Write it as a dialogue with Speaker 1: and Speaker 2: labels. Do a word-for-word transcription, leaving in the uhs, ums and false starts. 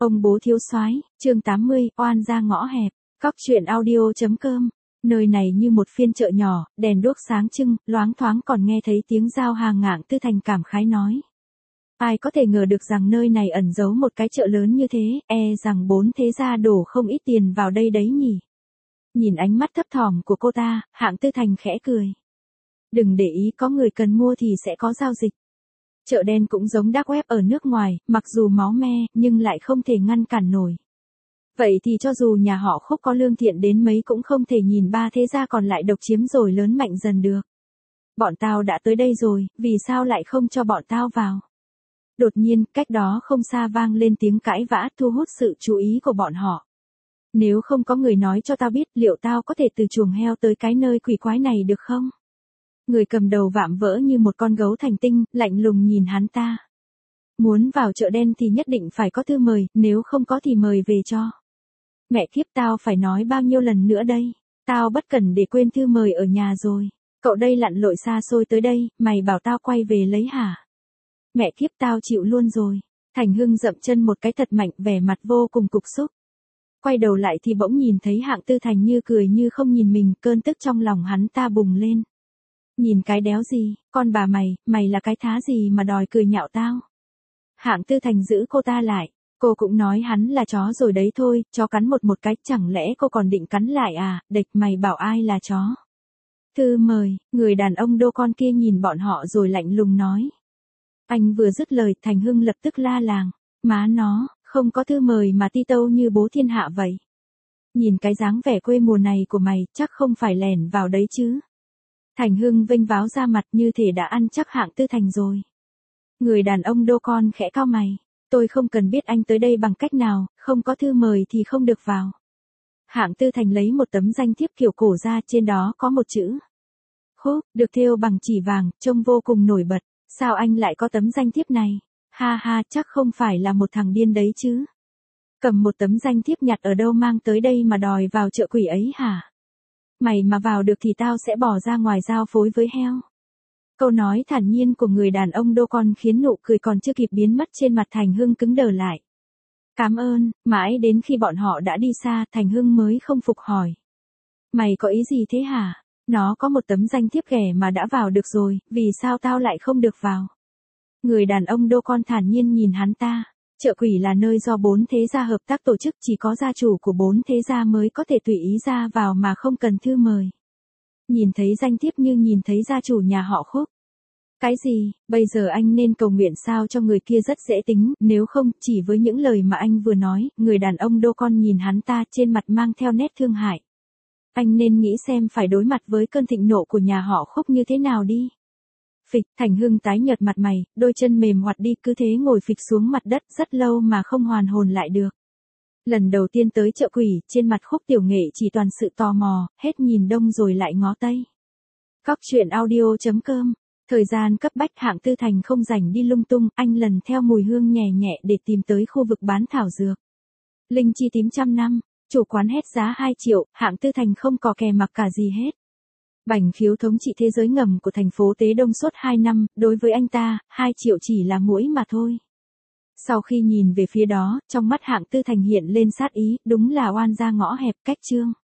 Speaker 1: Ông bố thiếu soái, chương tám mươi, oan ra ngõ hẹp. Cóc truyện audio chấm com. Nơi này như một phiên chợ nhỏ, đèn đuốc sáng trưng, loáng thoáng còn nghe thấy tiếng giao hàng ngạng. Tư Thành cảm khái nói. Ai có thể ngờ được rằng nơi này ẩn giấu một cái chợ lớn như thế, e rằng bốn thế gia đổ không ít tiền vào đây đấy nhỉ. Nhìn ánh mắt thấp thỏm của cô ta, Hạng Tư Thành khẽ cười. Đừng để ý, có người cần mua thì sẽ có giao dịch. Chợ đen cũng giống dark web ở nước ngoài, mặc dù máu me, nhưng lại không thể ngăn cản nổi. Vậy thì cho dù nhà họ Khúc có lương thiện đến mấy cũng không thể nhìn ba thế gia còn lại độc chiếm rồi lớn mạnh dần được. Bọn tao đã tới đây rồi, vì sao lại không cho bọn tao vào? Đột nhiên, cách đó không xa vang lên tiếng cãi vã thu hút sự chú ý của bọn họ. Nếu không có người nói cho tao biết, liệu tao có thể từ chuồng heo tới cái nơi quỷ quái này được không? Người cầm đầu vạm vỡ như một con gấu thành tinh, lạnh lùng nhìn hắn ta. Muốn vào chợ đen thì nhất định phải có thư mời, nếu không có thì mời về cho. Mẹ kiếp, tao phải nói bao nhiêu lần nữa đây? Tao bất cẩn để quên thư mời ở nhà rồi. Cậu đây lặn lội xa xôi tới đây, mày bảo tao quay về lấy hả? Mẹ kiếp, tao chịu luôn rồi. Thành Hưng dậm chân một cái thật mạnh, vẻ mặt vô cùng cục xúc. Quay đầu lại thì bỗng nhìn thấy Hạng Tư Thành như cười như không nhìn mình, cơn tức trong lòng hắn ta bùng lên. Nhìn cái đéo gì, con bà mày, mày là cái thá gì mà đòi cười nhạo tao? Hạng Tư Thành giữ cô ta lại, cô cũng nói hắn là chó rồi đấy thôi, chó cắn một một cái, chẳng lẽ cô còn định cắn lại à, địch mày bảo ai là chó? Thư mời, người đàn ông đô con kia nhìn bọn họ rồi lạnh lùng nói. Anh vừa dứt lời, Thành Hưng lập tức la làng, má nó, không có thư mời mà ti tâu như bố thiên hạ vậy. Nhìn cái dáng vẻ quê mùa này của mày, chắc không phải lẻn vào đấy chứ. Thành Hưng vênh váo ra mặt như thể đã ăn chắc Hạng Tư Thành rồi. Người đàn ông đô con khẽ cau mày. Tôi không cần biết anh tới đây bằng cách nào, không có thư mời thì không được vào. Hạng Tư Thành lấy một tấm danh thiếp kiểu cổ ra, trên đó có một chữ. Khúc, được thêu bằng chỉ vàng, trông vô cùng nổi bật. Sao anh lại có tấm danh thiếp này? Ha ha, chắc không phải là một thằng điên đấy chứ. Cầm một tấm danh thiếp nhặt ở đâu mang tới đây mà đòi vào chợ quỷ ấy hả? Mày mà vào được thì tao sẽ bỏ ra ngoài giao phối với heo. Câu nói thản nhiên của người đàn ông đô con khiến nụ cười còn chưa kịp biến mất trên mặt Thành Hưng cứng đờ lại. Cảm ơn, mãi đến khi bọn họ đã đi xa, Thành Hưng mới không phục hỏi. Mày có ý gì thế hả? Nó có một tấm danh thiếp ghẻ mà đã vào được rồi, vì sao tao lại không được vào? Người đàn ông đô con thản nhiên nhìn hắn ta. Chợ quỷ là nơi do bốn thế gia hợp tác tổ chức, chỉ có gia chủ của bốn thế gia mới có thể tùy ý ra vào mà không cần thư mời. Nhìn thấy danh thiếp như nhìn thấy gia chủ nhà họ Khúc. Cái gì, bây giờ anh nên cầu nguyện sao cho người kia rất dễ tính, nếu không, chỉ với những lời mà anh vừa nói, người đàn ông đô con nhìn hắn ta trên mặt mang theo nét thương hại. Anh nên nghĩ xem phải đối mặt với cơn thịnh nộ của nhà họ Khúc như thế nào đi. Phịch, Thành Hưng tái nhợt mặt mày, đôi chân mềm hoạt đi, cứ thế ngồi phịch xuống mặt đất rất lâu mà không hoàn hồn lại được. Lần đầu tiên tới chợ quỷ, trên mặt Khúc tiểu nghệ chỉ toàn sự tò mò, hết nhìn đông rồi lại ngó tây. Cóc truyện audio chấm com. Thời gian cấp bách, Hạng Tư Thành không rảnh đi lung tung, anh lần theo mùi hương nhẹ nhẹ để tìm tới khu vực bán thảo dược. Linh chi tím trăm năm, chủ quán hét giá hai triệu, Hạng Tư Thành không có kè mặc cả gì hết. Bành Khiếu thống trị thế giới ngầm của thành phố Tế Đông suốt hai năm, đối với anh ta, hai triệu chỉ là muỗi mà thôi. Sau khi nhìn về phía đó, trong mắt Hạng Tư Thành hiện lên sát ý, đúng là oan ra ngõ hẹp, cách chương.